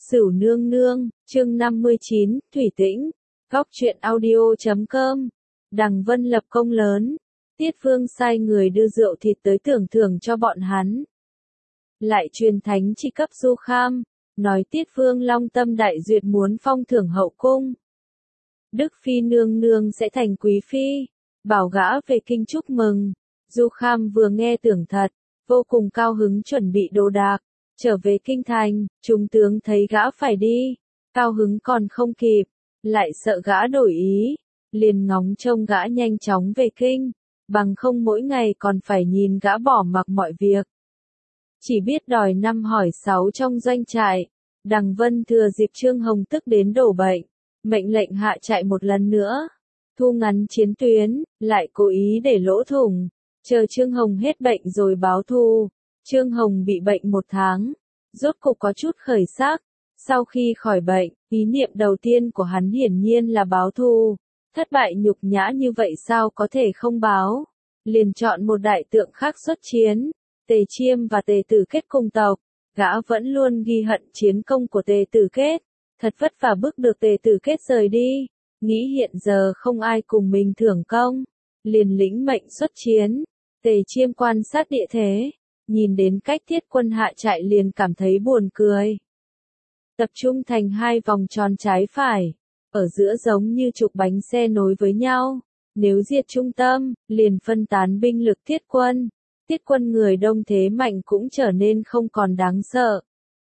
Sửu nương nương, chương 59, Thủy Tĩnh, Góc truyện audio.com. Đằng Vân lập công lớn, Tiết Vương sai người đưa rượu thịt tới tưởng thưởng cho bọn hắn. Lại truyền thánh chi cấp Du Kham, nói Tiết Vương long tâm đại duyệt muốn phong thưởng hậu cung. Đức Phi nương nương sẽ thành quý phi, bảo gã về kinh chúc mừng. Du Kham vừa nghe tưởng thật, vô cùng cao hứng chuẩn bị đồ đạc. Trở về kinh thành, trung tướng thấy gã phải đi, cao hứng còn không kịp, lại sợ gã đổi ý, liền ngóng trông gã nhanh chóng về kinh, bằng không mỗi ngày còn phải nhìn gã bỏ mặc mọi việc. Chỉ biết đòi năm hỏi sáu trong doanh trại, Đằng Vân thừa dịp Trương Hồng tức đến đổ bệnh, mệnh lệnh hạ trại một lần nữa, thu ngắn chiến tuyến, lại cố ý để lỗ thủng, chờ Trương Hồng hết bệnh rồi báo thù. Trương Hồng bị bệnh 1 tháng, rốt cục có chút khởi sắc. Sau khi khỏi bệnh, ý niệm đầu tiên của hắn hiển nhiên là báo thù. Thất bại nhục nhã như vậy sao có thể không báo? Liền chọn một đại tượng khác xuất chiến. Tề Chiêm và Tề Tử Kết cùng tộc. Gã vẫn luôn ghi hận chiến công của Tề Tử Kết. Thật vất vả bức được Tề Tử Kết rời đi. Nghĩ hiện giờ không ai cùng mình thưởng công. Liền lĩnh mệnh xuất chiến. Tề Chiêm quan sát địa thế. Nhìn đến cách Thiết quân hạ trại liền cảm thấy buồn cười. Tập trung thành 2 vòng tròn trái phải, ở giữa giống như trục bánh xe nối với nhau. Nếu diệt trung tâm, liền phân tán binh lực Thiết quân. Thiết quân người đông thế mạnh cũng trở nên không còn đáng sợ.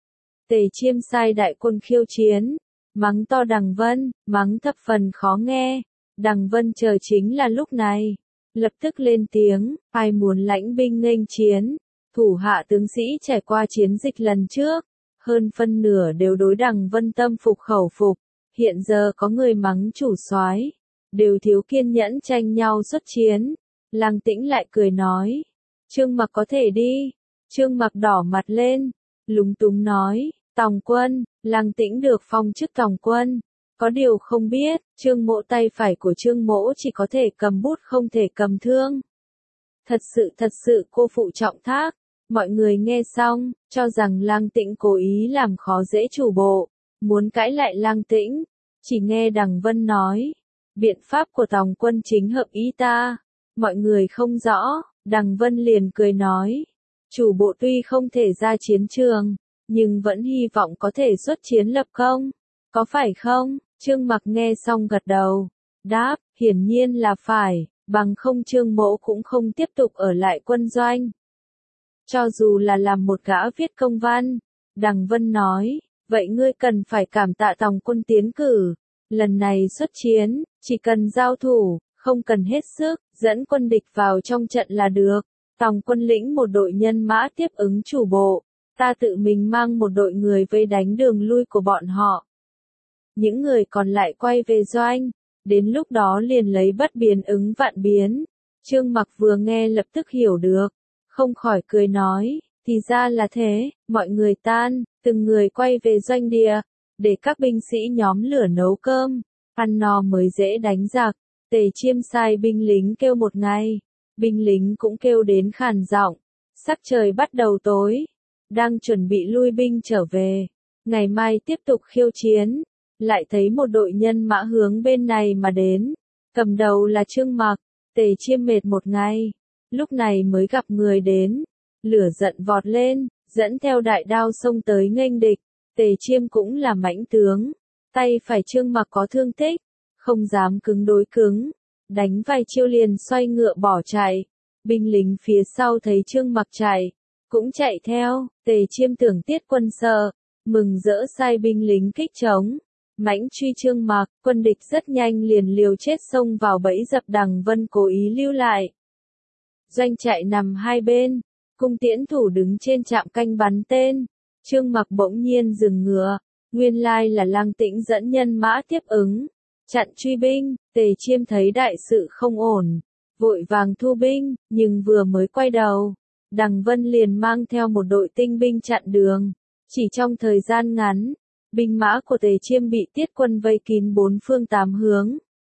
Tề Chiêm sai đại quân khiêu chiến, mắng to Đằng Vân, mắng thập phần khó nghe. Đằng Vân chờ chính là lúc này, lập tức lên tiếng, ai muốn lãnh binh nghênh chiến. Thủ hạ tướng sĩ trải qua chiến dịch lần trước, hơn phân nửa đều đối Đằng Vân tâm phục khẩu phục, hiện giờ có người mắng chủ soái, đều thiếu kiên nhẫn tranh nhau xuất chiến. Lăng Tĩnh lại cười nói, Trương Mặc có thể đi. Trương Mặc đỏ mặt lên, lúng túng nói, tòng quân. Lăng Tĩnh được phong chức tòng quân, có điều không biết, Trương Mỗ tay phải của Trương Mỗ chỉ có thể cầm bút không thể cầm thương. Thật sự cô phụ trọng thác. Mọi người nghe xong, cho rằng Lăng Tĩnh cố ý làm khó dễ chủ bộ, muốn cãi lại Lăng Tĩnh. Chỉ nghe Đằng Vân nói, biện pháp của tòng quân chính hợp ý ta. Mọi người không rõ, Đằng Vân liền cười nói, chủ bộ tuy không thể ra chiến trường, nhưng vẫn hy vọng có thể xuất chiến lập công. Có phải không? Trương Mặc nghe xong gật đầu, đáp, hiển nhiên là phải, bằng không Trương Mỗ cũng không tiếp tục ở lại quân doanh. Cho dù là làm một gã viết công văn, Đằng Vân nói, vậy ngươi cần phải cảm tạ tòng quân tiến cử. Lần này xuất chiến, chỉ cần giao thủ, không cần hết sức, dẫn quân địch vào trong trận là được. Tòng quân lĩnh một đội nhân mã tiếp ứng chủ bộ, ta tự mình mang một đội người vây đánh đường lui của bọn họ. Những người còn lại quay về doanh, đến lúc đó liền lấy bất biến ứng vạn biến. Trương Mặc vừa nghe lập tức hiểu được. Không khỏi cười nói, thì ra là thế. Mọi người tan, từng người quay về doanh địa, để các binh sĩ nhóm lửa nấu cơm, ăn no mới dễ đánh giặc. Tề Chiêm sai binh lính kêu một ngày, binh lính cũng kêu đến khàn giọng. Sắc trời bắt đầu tối, đang chuẩn bị lui binh trở về, ngày mai tiếp tục khiêu chiến. Lại thấy một đội nhân mã hướng bên này mà đến, cầm đầu là Trương Mặc. Tề Chiêm mệt một ngày, lúc này mới gặp người đến, lửa giận vọt lên, dẫn theo đại đao xông tới nghênh địch. Tề Chiêm cũng là mãnh tướng, tay phải Trương Mặc có thương tích, không dám cứng đối cứng, đánh vài chiêu liền xoay ngựa bỏ chạy. Binh lính phía sau thấy Trương Mặc chạy, cũng chạy theo. Tề Chiêm tưởng Tiết quân sợ, mừng rỡ sai binh lính kích chống, mãnh truy Trương Mặc. Quân địch rất nhanh liền liều chết xông vào bẫy dập Đằng Vân cố ý lưu lại. Doanh trại nằm hai bên, cung tiễn thủ đứng trên trạm canh bắn tên. Trương Mặc bỗng nhiên dừng ngựa, nguyên lai là Lăng Tĩnh dẫn nhân mã tiếp ứng, chặn truy binh. Tề Chiêm thấy đại sự không ổn, vội vàng thu binh, nhưng vừa mới quay đầu, Đằng Vân liền mang theo một đội tinh binh chặn đường. Chỉ trong thời gian ngắn, binh mã của Tề Chiêm bị Tiết quân vây kín 4 phương 8 hướng.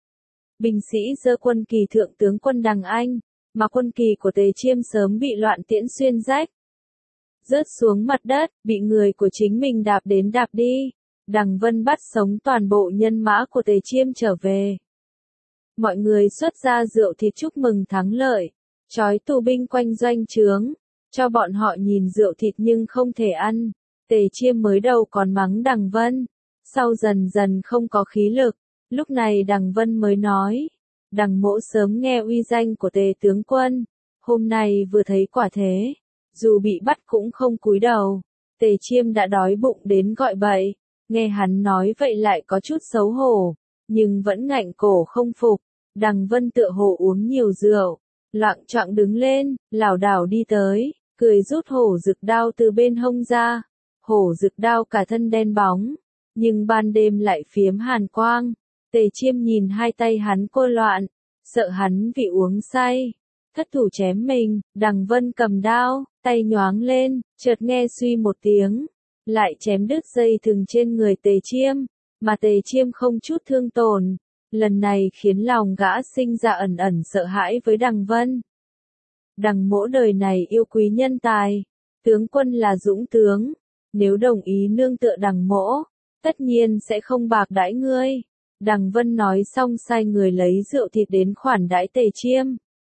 Binh sĩ giơ quân kỳ thượng tướng quân Đằng Anh, mà quân kỳ của Tề Chiêm sớm bị loạn tiễn xuyên rách. rớt xuống mặt đất, bị người của chính mình đạp đến đạp đi. Đằng Vân bắt sống toàn bộ nhân mã của Tề Chiêm trở về. Mọi người xuất ra rượu thịt chúc mừng thắng lợi, trói tù binh quanh doanh trướng, cho bọn họ nhìn rượu thịt nhưng không thể ăn. Tề Chiêm mới đầu còn mắng Đằng Vân, sau dần dần không có khí lực, lúc này Đằng Vân mới nói, Đằng mỗ sớm nghe uy danh của Tề tướng quân, hôm nay vừa thấy quả thế, dù bị bắt cũng không cúi đầu. Tề Chiêm đã đói bụng đến gọi bậy, nghe hắn nói vậy lại có chút xấu hổ, nhưng vẫn ngạnh cổ không phục. Đằng Vân tựa hồ uống nhiều rượu, loạng choạng đứng lên, lảo đảo đi tới, cười rút hổ rực đao từ bên hông ra. Hổ rực đao cả thân đen bóng, nhưng ban đêm lại phiếm hàn quang. Tề Chiêm nhìn hai tay hắn cô loạn, sợ hắn vì uống say, thất thủ chém mình. Đằng Vân cầm đao, tay nhoáng lên, chợt nghe suy một tiếng, lại chém đứt dây thừng trên người Tề Chiêm, mà Tề Chiêm không chút thương tổn. Lần này khiến lòng gã sinh ra ẩn ẩn sợ hãi với Đằng Vân. Đằng mỗ đời này yêu quý nhân tài, tướng quân là dũng tướng, nếu đồng ý nương tựa Đằng mỗ, tất nhiên sẽ không bạc đãi ngươi. Đằng Vân nói xong sai người lấy rượu thịt đến khoản đãi Tề Chiêm.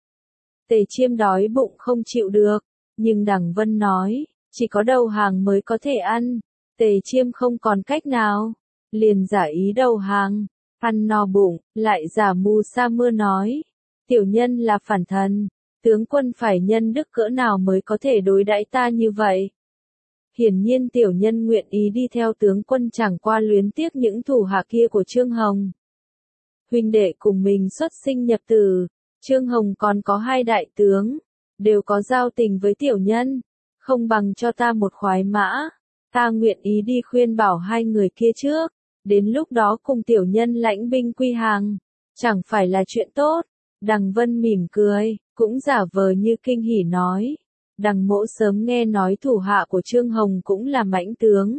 Tề Chiêm đói bụng không chịu được, nhưng Đằng Vân nói, chỉ có đầu hàng mới có thể ăn. Tề Chiêm không còn cách nào, liền giả ý đầu hàng, ăn no bụng, lại giả mù sa mưa nói, tiểu nhân là phản thần, tướng quân phải nhân đức cỡ nào mới có thể đối đãi ta như vậy. Hiển nhiên tiểu nhân nguyện ý đi theo tướng quân chẳng qua luyến tiếc những thủ hạ kia của Trương Hồng. Huynh đệ cùng mình xuất sinh nhập tử, Trương Hồng còn có hai đại tướng, đều có giao tình với tiểu nhân, không bằng cho ta một khoái mã, ta nguyện ý đi khuyên bảo hai người kia trước, đến lúc đó cùng tiểu nhân lãnh binh quy hàng, chẳng phải là chuyện tốt. Đằng Vân mỉm cười, cũng giả vờ như kinh hỉ nói. Đằng mỗ sớm nghe nói thủ hạ của Trương Hồng cũng là mãnh tướng.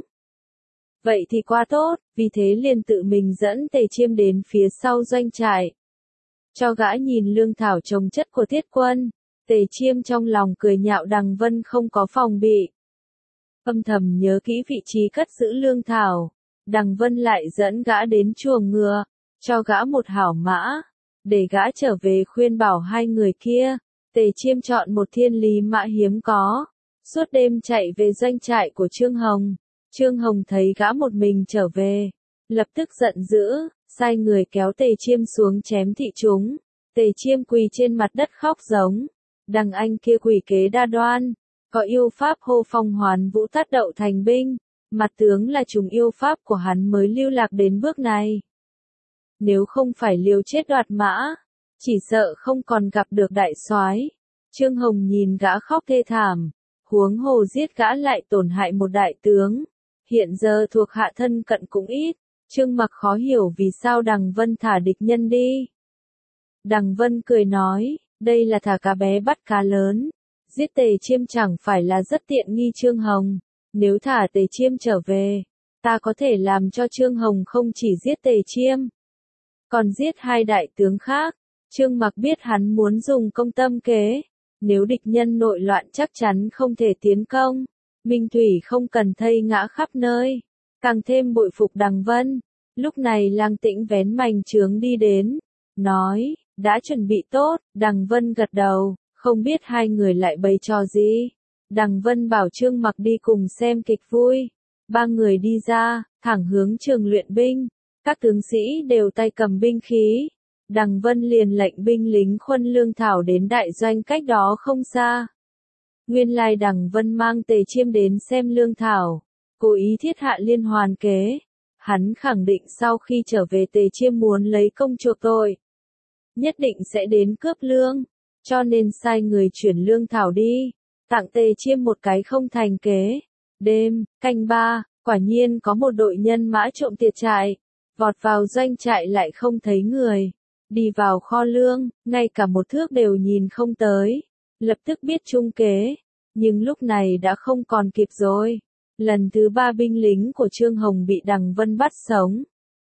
Vậy thì quá tốt, vì thế liền tự mình dẫn Tề Chiêm đến phía sau doanh trại. Cho gã nhìn lương thảo trồng chất của thiết quân, Tề Chiêm trong lòng cười nhạo Đằng Vân không có phòng bị. Âm thầm nhớ kỹ vị trí cất giữ lương thảo, Đằng Vân lại dẫn gã đến chuồng ngựa, cho gã một hảo mã, để gã trở về khuyên bảo hai người kia. Tề Chiêm chọn một thiên lý mã hiếm có, suốt đêm chạy về doanh trại của Trương Hồng. Trương Hồng thấy gã một mình trở về, lập tức giận dữ, sai người kéo Tề Chiêm xuống chém thị chúng. Tề Chiêm quỳ trên mặt đất khóc giống. Đằng anh kia quỷ kế đa đoan, có yêu pháp hô phong hoán vũ tát đậu thành binh, mặt tướng là trùng yêu pháp của hắn mới lưu lạc đến bước này. Nếu không phải liều chết đoạt mã, chỉ sợ không còn gặp được đại soái. Trương Hồng nhìn gã khóc thê thảm, huống hồ giết gã lại tổn hại một đại tướng, hiện giờ thuộc hạ thân cận cũng ít. Trương Mặc khó hiểu vì sao Đằng Vân thả địch nhân đi. Đằng Vân cười nói, đây là thả cá bé bắt cá lớn, giết Tề Chiêm chẳng phải là rất tiện nghi Trương Hồng, nếu thả Tề Chiêm trở về, ta có thể làm cho Trương Hồng không chỉ giết Tề Chiêm, còn giết hai đại tướng khác. Trương Mặc biết hắn muốn dùng công tâm kế, nếu địch nhân nội loạn chắc chắn không thể tiến công, Minh Thủy không cần thây ngã khắp nơi, càng thêm bội phục Đằng Vân. Lúc này Lang Tĩnh vén mành trướng đi đến, nói, đã chuẩn bị tốt. Đằng Vân gật đầu, không biết hai người lại bày trò gì. Đằng Vân bảo Trương Mặc đi cùng xem kịch vui. Ba người đi ra, thẳng hướng trường luyện binh, các tướng sĩ đều tay cầm binh khí. Đằng Vân liền lệnh binh lính khuân lương thảo đến đại doanh cách đó không xa. Nguyên lai Đằng Vân mang Tề Chiêm đến xem lương thảo, cố ý thiết hạ liên hoàn kế. Hắn khẳng định sau khi trở về Tề Chiêm muốn lấy công chuộc tội, nhất định sẽ đến cướp lương, cho nên sai người chuyển lương thảo đi, tặng Tề Chiêm một cái không thành kế. Đêm, canh ba, quả nhiên có một đội nhân mã trộm tiệt trại, vọt vào doanh trại lại không thấy người. Đi vào kho lương, ngay cả một thước đều nhìn không tới, lập tức biết trung kế, nhưng lúc này đã không còn kịp rồi. Lần thứ ba binh lính của Trương Hồng bị Đằng Vân bắt sống.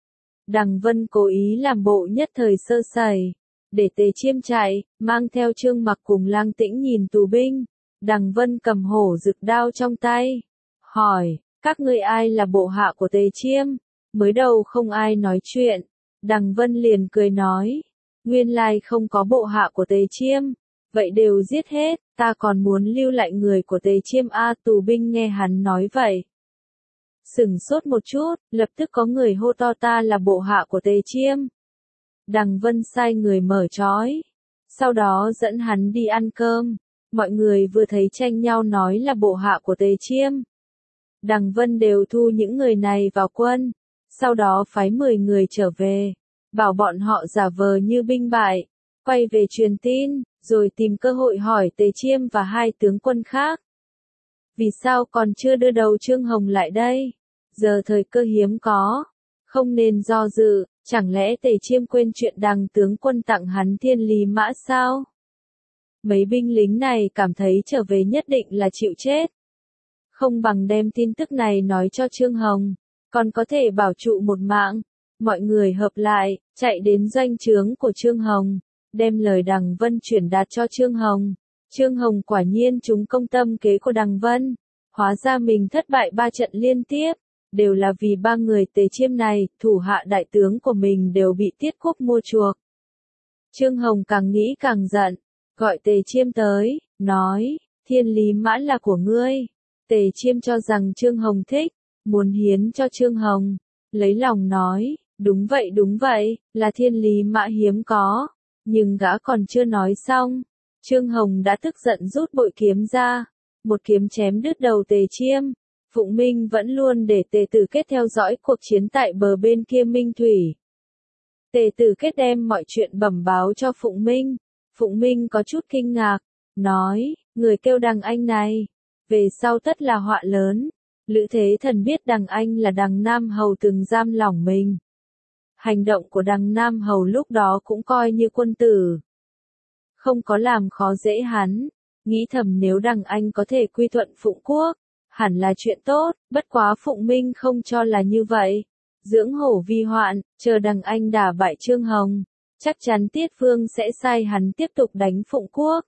Đằng Vân cố ý làm bộ nhất thời sơ sẩy, để Tề Chiêm chạy, mang theo Trương Mặc cùng Lang Tĩnh nhìn tù binh. Đằng Vân cầm hổ rực đao trong tay, hỏi, các ngươi ai là bộ hạ của Tề Chiêm? Mới đầu không ai nói chuyện, Đằng Vân liền cười nói, nguyên lai không có bộ hạ của Tề Chiêm, vậy đều giết hết, ta còn muốn lưu lại người của Tề Chiêm a. Tù binh nghe hắn nói vậy, sửng sốt một chút, lập tức có người hô to ta là bộ hạ của Tề Chiêm. Đằng Vân sai người mở trói, sau đó dẫn hắn đi ăn cơm. Mọi người vừa thấy tranh nhau nói là bộ hạ của Tề Chiêm. Đằng Vân đều thu những người này vào quân, sau đó phái 10 người trở về, bảo bọn họ giả vờ như binh bại, quay về truyền tin, rồi tìm cơ hội hỏi Tề Chiêm và hai tướng quân khác. Vì sao còn chưa đưa đầu Trương Hồng lại đây? Giờ thời cơ hiếm có, không nên do dự, chẳng lẽ Tề Chiêm quên chuyện Đằng tướng quân tặng hắn thiên lý mã sao? Mấy binh lính này cảm thấy trở về nhất định là chịu chết. Không bằng đem tin tức này nói cho Trương Hồng, còn có thể bảo trụ một mạng. Mọi người hợp lại, chạy đến doanh trướng của Trương Hồng, đem lời Đằng Vân chuyển đạt cho Trương Hồng. Trương Hồng quả nhiên trúng công tâm kế của Đằng Vân, hóa ra mình thất bại 3 trận liên tiếp, đều là vì 3 người Tề Chiêm này, thủ hạ đại tướng của mình đều bị Tiết Quốc mua chuộc. Trương Hồng càng nghĩ càng giận, gọi Tề Chiêm tới, nói, thiên lý mã là của ngươi. Tề Chiêm cho rằng Trương Hồng thích, muốn hiến cho Trương Hồng, lấy lòng nói, đúng vậy, là thiên lý mã hiếm có, nhưng gã còn chưa nói xong. Trương Hồng đã tức giận rút bội kiếm ra, một kiếm chém đứt đầu Tề Chiêm. Phụng Minh vẫn luôn để Tề Tử Kết theo dõi cuộc chiến tại bờ bên kia Minh Thủy. Tề Tử Kết đem mọi chuyện bẩm báo cho Phụng Minh. Phụng Minh có chút kinh ngạc, nói, người kêu Đằng Anh này, về sau tất là họa lớn. Lữ Thế Thần biết Đằng Anh là Đằng Nam Hầu từng giam lỏng mình. Hành động của Đằng Nam Hầu lúc đó cũng coi như quân tử, không có làm khó dễ hắn, nghĩ thầm nếu Đằng Anh có thể quy thuận Phụng Quốc, hẳn là chuyện tốt, bất quá Phụng Minh không cho là như vậy. Dưỡng hổ vi hoạn, chờ Đằng Anh đả bại Trương Hồng, chắc chắn Tiết Vương sẽ sai hắn tiếp tục đánh Phụng Quốc.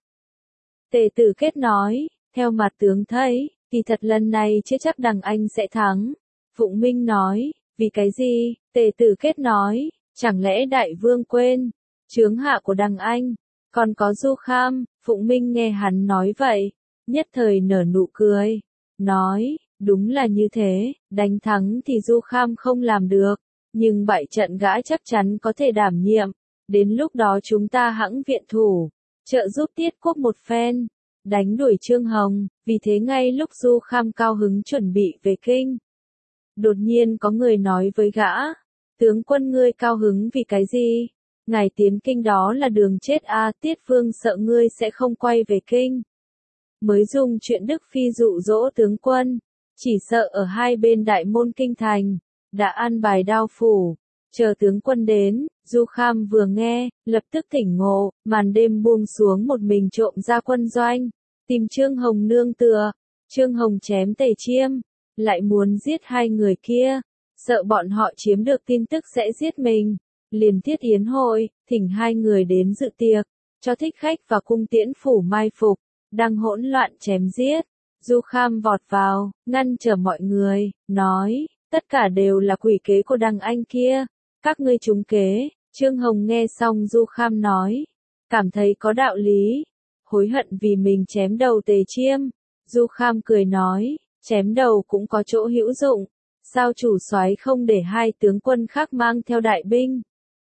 Tề Tử Kết nói, theo mặt tướng thấy, kỳ thật lần này chưa chắc Đằng Anh sẽ thắng. Phụng Minh nói, vì cái gì? Tề Tử Kết nói, chẳng lẽ Đại Vương quên, chướng hạ của Đằng Anh, còn có Du Kham. Phụng Minh nghe hắn nói vậy, nhất thời nở nụ cười, nói, đúng là như thế, đánh thắng thì Du Kham không làm được, nhưng bại trận gã chắc chắn có thể đảm nhiệm, đến lúc đó chúng ta hẵng viện thủ, trợ giúp Tiết Quốc một phen, đánh đuổi Trương Hồng. Vì thế ngay lúc Du Kham cao hứng chuẩn bị về kinh, đột nhiên có người nói với gã, tướng quân ngươi cao hứng vì cái gì? Ngài tiến kinh đó là đường chết a. Tiết Vương sợ ngươi sẽ không quay về kinh, mới dùng chuyện Đức Phi dụ dỗ tướng quân, chỉ sợ ở hai bên đại môn kinh thành, đã an bài đao phủ, chờ tướng quân đến. Du Kham vừa nghe, lập tức tỉnh ngộ, màn đêm buông xuống một mình trộm ra quân doanh, tìm Trương Hồng nương tựa. Trương Hồng chém Tề Chiêm, lại muốn giết hai người kia, sợ bọn họ chiếm được tin tức sẽ giết mình, liền thiết yến hội, thỉnh hai người đến dự tiệc, cho thích khách và cung tiễn phủ mai phục. Đang hỗn loạn chém giết, Du Kham vọt vào, ngăn trở mọi người, nói, tất cả đều là quỷ kế của Đằng Anh kia, các ngươi trúng kế. Trương Hồng nghe xong Du Kham nói, cảm thấy có đạo lý, hối hận vì mình chém đầu Tề Chiêm. Du Kham cười nói, chém đầu cũng có chỗ hữu dụng, sao chủ soái không để hai tướng quân khác mang theo đại binh,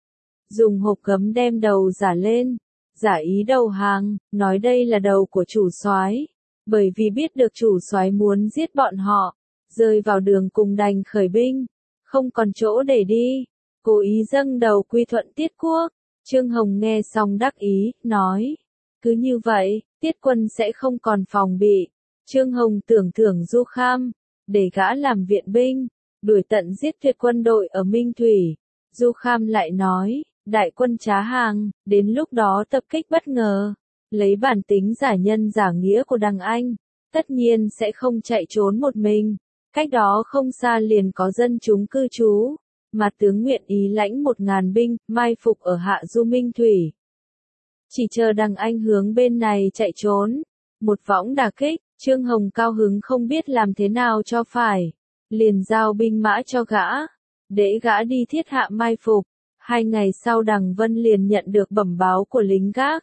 dùng hộp gấm đem đầu giả lên, giả ý đầu hàng, nói đây là đầu của chủ soái, bởi vì biết được chủ soái muốn giết bọn họ, rơi vào đường cùng đành khởi binh, không còn chỗ để đi, cố ý dâng đầu quy thuận Tiết Quốc. Trương Hồng nghe xong đắc ý, nói, cứ như vậy, Tiết quân sẽ không còn phòng bị. Trương Hồng tưởng thưởng Du Kham, để gã làm viện binh, đuổi tận giết tuyệt quân đội ở Minh Thủy. Du Kham lại nói, đại quân trá hàng, đến lúc đó tập kích bất ngờ, lấy bản tính giả nhân giả nghĩa của Đằng Anh, tất nhiên sẽ không chạy trốn một mình. Cách đó không xa liền có dân chúng cư trú, mà tướng nguyện ý lãnh 1000 binh, mai phục ở hạ du Minh Thủy. Chỉ chờ Đằng Anh hướng bên này chạy trốn, Một võng đả kích, Trương Hồng cao hứng không biết làm thế nào cho phải. Liền giao binh mã cho gã, để gã đi thiết hạ mai phục. 2 ngày sau Đằng Vân liền nhận được bẩm báo của lính gác.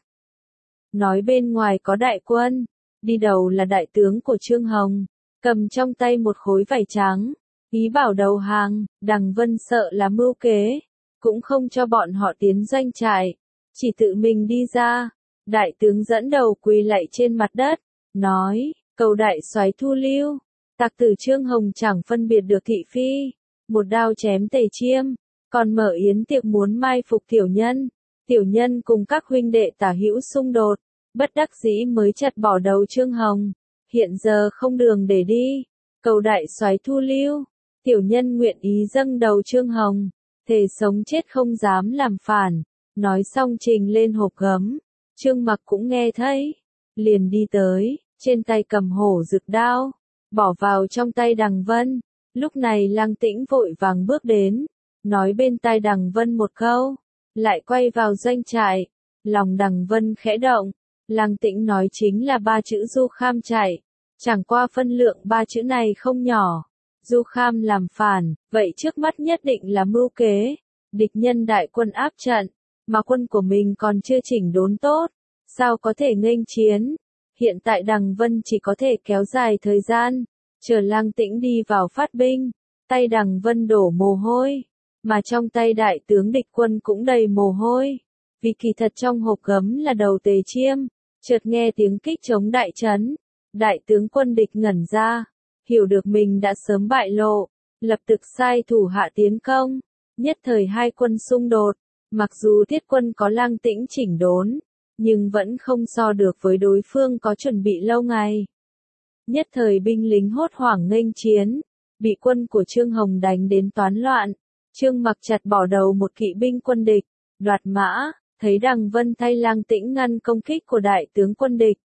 Nói bên ngoài có đại quân, đi đầu là đại tướng của Trương Hồng, cầm trong tay một khối vải trắng, ý bảo đầu hàng. Đằng Vân sợ là mưu kế, cũng không cho bọn họ tiến doanh trại, chỉ tự mình đi ra. Đại tướng dẫn đầu quỳ lạy trên mặt đất, nói, cầu đại soái thu lưu. Tặc tử Trương Hồng chẳng phân biệt được thị phi, một đao chém Tề Chiêm, còn mở yến tiệc muốn mai phục tiểu nhân. Tiểu nhân cùng các huynh đệ tả hữu xung đột, bất đắc dĩ mới chặt bỏ đầu Trương Hồng, hiện giờ không đường để đi, cầu đại soái thu lưu. Tiểu nhân nguyện ý dâng đầu Trương Hồng, thề sống chết không dám làm phản. Nói xong trình lên hộp gấm, Trương Mặc cũng nghe thấy, liền đi tới, trên tay cầm hổ rực đao, bỏ vào trong tay Đằng Vân. Lúc này Lăng Tĩnh vội vàng bước đến, nói bên tai Đằng Vân một câu, lại quay vào doanh trại. Lòng Đằng Vân khẽ động, Lăng Tĩnh nói chính là 3 chữ Du Kham chạy, chẳng qua phân lượng 3 chữ này không nhỏ. Du Kham làm phản, vậy trước mắt nhất định là mưu kế. Địch nhân đại quân áp trận, mà quân của mình còn chưa chỉnh đốn tốt, sao có thể nghênh chiến. Hiện tại Đằng Vân chỉ có thể kéo dài thời gian, chờ Lăng Tĩnh đi vào phát binh. Tay Đằng Vân đổ mồ hôi, mà trong tay đại tướng địch quân cũng đầy mồ hôi, vì kỳ thật trong hộp gấm là đầu Tề Chiêm. Chợt nghe tiếng kích chống đại trấn, đại tướng quân địch ngẩn ra, hiểu được mình đã sớm bại lộ, lập tức sai thủ hạ tiến công. Nhất thời 2 quân xung đột, mặc dù thiết quân có Lăng Tĩnh chỉnh đốn, nhưng vẫn không so được với đối phương có chuẩn bị lâu ngày. Nhất thời binh lính hốt hoảng nghênh chiến, bị quân của Trương Hồng đánh đến toán loạn. Trương Mặc chặt bỏ đầu một kỵ binh quân địch, đoạt mã, thấy Đằng Vân thay Lăng Tĩnh ngăn công kích của đại tướng quân địch.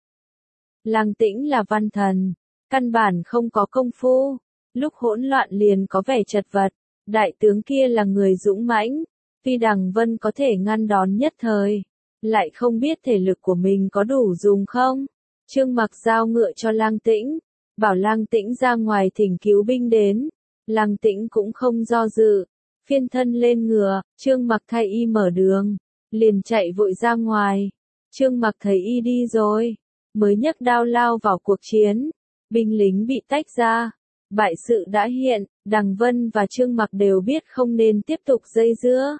Lăng Tĩnh là văn thần, căn bản không có công phu, lúc hỗn loạn liền có vẻ chật vật. Đại tướng kia là người dũng mãnh, tuy Đằng Vân có thể ngăn đón nhất thời, lại không biết thể lực của mình có đủ dùng không. Trương Mặc giao ngựa cho Lăng Tĩnh, bảo Lăng Tĩnh ra ngoài thỉnh cứu binh đến. Lăng Tĩnh cũng không do dự, phiên thân lên ngựa. Trương Mặc thay y mở đường, liền chạy vội ra ngoài. Trương Mặc thấy y đi rồi, mới nhấc đao lao vào cuộc chiến. Binh lính bị tách ra, bại sự đã hiện. Đằng Vân và Trương Mặc đều biết không nên tiếp tục dây dưa,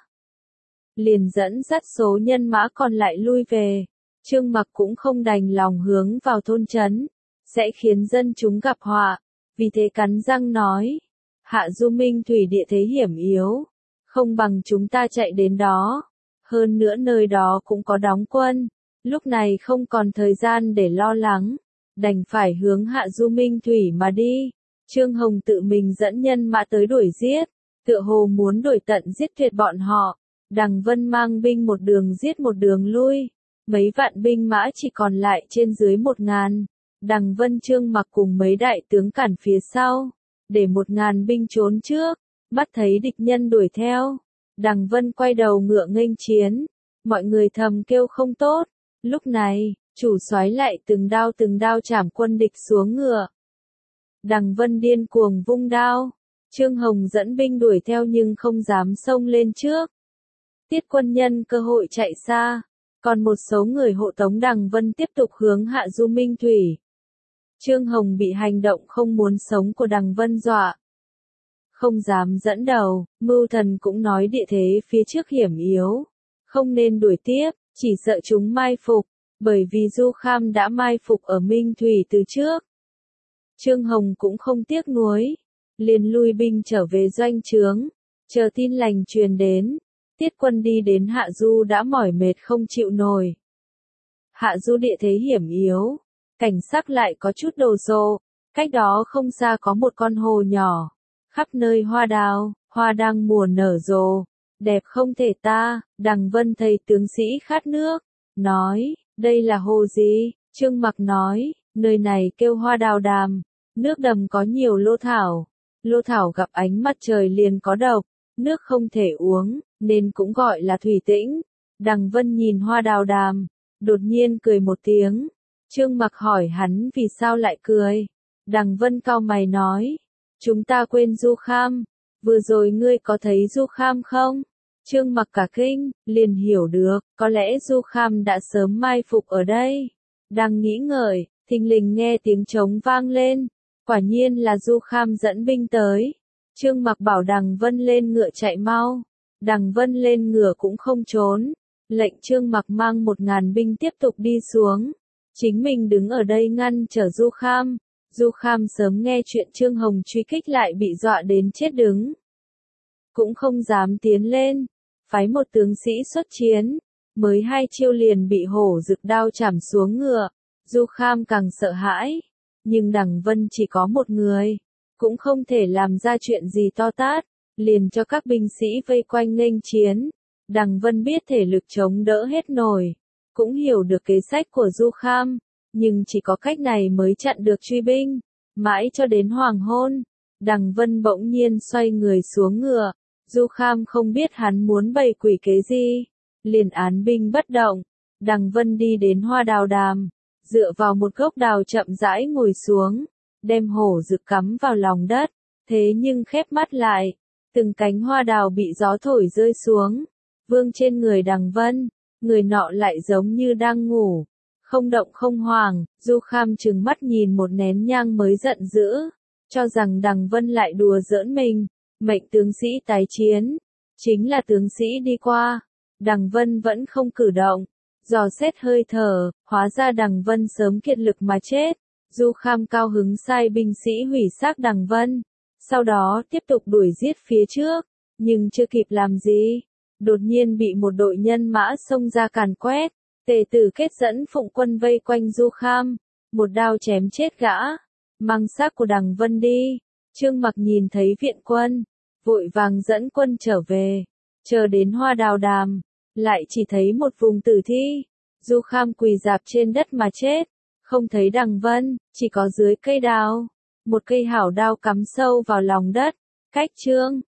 liền dẫn dắt số nhân mã còn lại lui về. Trương Mặc cũng không đành lòng hướng vào thôn trấn, sẽ khiến dân chúng gặp họa, vì thế cắn răng nói, Hạ Du Minh thủy địa thế hiểm yếu, không bằng chúng ta chạy đến đó. Hơn nữa nơi đó cũng có đóng quân, lúc này không còn thời gian để lo lắng, đành phải hướng Hạ Du Minh thủy mà đi. Trương Hồng tự mình dẫn nhân mã tới đuổi giết, tựa hồ muốn đuổi tận giết tuyệt bọn họ. Đằng Vân mang binh một đường giết một đường lui, mấy vạn binh mã chỉ còn lại trên dưới 1000. Đằng Vân Trương Mặc cùng mấy đại tướng cản phía sau, để 1000 binh trốn trước. Mắt thấy địch nhân đuổi theo, Đằng Vân quay đầu ngựa nghênh chiến. Mọi người thầm kêu không tốt. Lúc này, chủ soái lại từng đao chảm quân địch xuống ngựa. Đằng Vân điên cuồng vung đao, Trương Hồng dẫn binh đuổi theo nhưng không dám xông lên trước. Tiết quân nhân cơ hội chạy xa, còn một số người hộ tống Đằng Vân tiếp tục hướng Hạ Du Minh thủy. Trương Hồng bị hành động không muốn sống của Đằng Vân dọa, không dám dẫn đầu. Mưu Thần cũng nói địa thế phía trước hiểm yếu, không nên đuổi tiếp, chỉ sợ chúng mai phục, bởi vì Du Kham đã mai phục ở Minh Thủy từ trước. Trương Hồng cũng không tiếc nuối, liền lui binh trở về doanh trướng, chờ tin lành truyền đến. Tiết quân đi đến Hạ Du đã mỏi mệt không chịu nổi. Hạ Du địa thế hiểm yếu, cảnh sắc lại có chút đồ sộ, cách đó không xa có một con hồ nhỏ, khắp nơi hoa đào, hoa đang mùa nở rộ, đẹp không thể tả. Đằng Vân thấy tướng sĩ khát nước, nói, đây là hồ gì? Trương Mặc nói, nơi này kêu Hoa Đào Đàm, nước đầm có nhiều lô thảo gặp ánh mặt trời liền có độc, nước không thể uống, nên cũng gọi là thủy tĩnh. Đằng Vân nhìn Hoa Đào Đàm, đột nhiên cười một tiếng, Trương Mặc hỏi hắn vì sao lại cười. Đằng Vân cau mày nói, chúng ta quên Du Kham, vừa rồi ngươi có thấy Du Kham không? Trương Mặc cả kinh, liền hiểu được, có lẽ Du Kham đã sớm mai phục ở đây. Đang nghĩ ngợi, thình lình nghe tiếng trống vang lên, quả nhiên là Du Kham dẫn binh tới. Trương Mặc bảo Đằng Vân lên ngựa chạy mau. Đằng Vân lên ngựa cũng không trốn, lệnh Trương Mặc mang 1000 binh tiếp tục đi xuống. Chính mình đứng ở đây ngăn trở Du Kham. Du Kham sớm nghe chuyện Trương Hồng truy kích lại bị dọa đến chết đứng. Cũng không dám tiến lên, phái một tướng sĩ xuất chiến, mới 2 chiêu liền bị hổ rực đao chảm xuống ngựa. Du Kham càng sợ hãi, nhưng Đằng Vân chỉ có một người, cũng không thể làm ra chuyện gì to tát, liền cho các binh sĩ vây quanh nghênh chiến. Đằng Vân biết thể lực chống đỡ hết nổi, cũng hiểu được kế sách của Du Kham, nhưng chỉ có cách này mới chặn được truy binh. Mãi cho đến hoàng hôn, Đằng Vân bỗng nhiên xoay người xuống ngựa. Du Kham không biết hắn muốn bày quỷ kế gì, liền án binh bất động. Đằng Vân đi đến hoa đào đàm, dựa vào một gốc đào chậm rãi ngồi xuống, đem hổ rực cắm vào lòng đất. Thế nhưng khép mắt lại, từng cánh hoa đào bị gió thổi rơi xuống, vương trên người Đằng Vân. Người nọ lại giống như đang ngủ, không động không hoảng. Du Kham trừng mắt nhìn một nén nhang mới giận dữ, cho rằng Đằng Vân lại đùa giỡn mình. Mệnh tướng sĩ tái chiến, chính là tướng sĩ đi qua. Đằng Vân vẫn không cử động, dò xét hơi thở, hóa ra Đằng Vân sớm kiệt lực mà chết. Du Kham cao hứng sai binh sĩ hủy xác Đằng Vân, sau đó tiếp tục đuổi giết phía trước, nhưng chưa kịp làm gì, đột nhiên bị một đội nhân mã xông ra càn quét. Tề Tử Kết dẫn phụng quân vây quanh Du Kham, một đao chém chết gã, mang xác của Đằng Vân đi. Trương Mặc nhìn thấy viện quân, vội vàng dẫn quân trở về, chờ đến hoa đào đàm, lại chỉ thấy một vùng tử thi. Du Kham quỳ rạp trên đất mà chết, không thấy Đằng Vân, chỉ có dưới cây đào, một cây hảo đao cắm sâu vào lòng đất, cách Trương